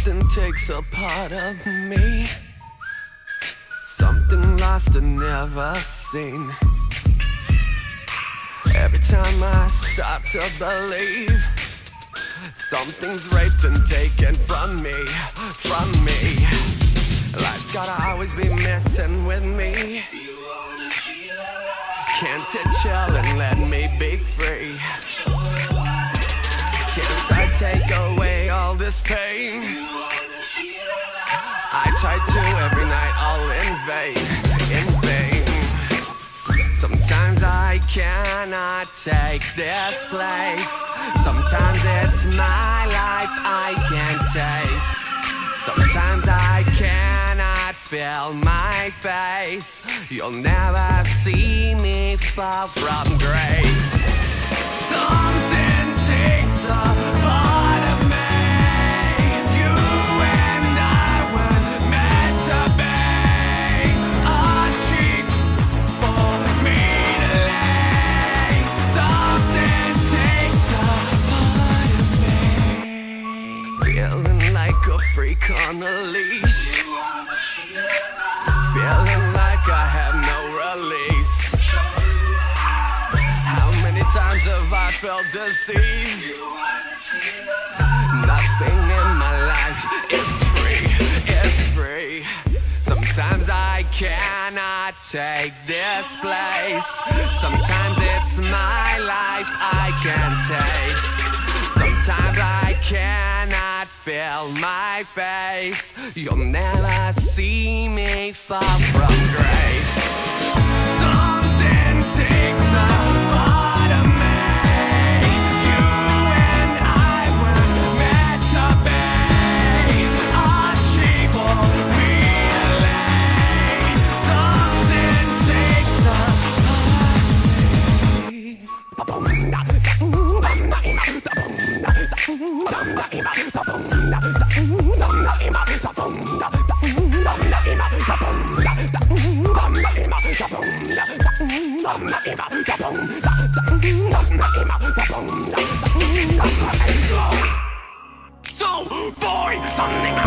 Something takes a part of me, something lost and never seen. Every time I start to believe, something's raped and taken from me, from me. Life's gotta always be messing with me. Can't it chill and let me be free? Can't I take away all this pain? I try to every night, all in vain, in vain. Sometimes I cannot take this place. Sometimes it's my life I can't taste. Sometimes I cannot feel my face. You'll never see me fall from grace. Something takes a part of me. You and I were meant to be. A cheap for me to lay. Something takes a part of me. Feeling like a freak on a leash. Feeling like I have no release. How many times have I felt deceived? Nothing in my life is free, is free. Sometimes I cannot take this place. Sometimes it's my life I can't taste. Sometimes I cannot feel my face. You'll never see me fall from grace. Something takes a part of me. You and I were meant to be. A cheap for me to lay. Something takes a part of me. So, boy, something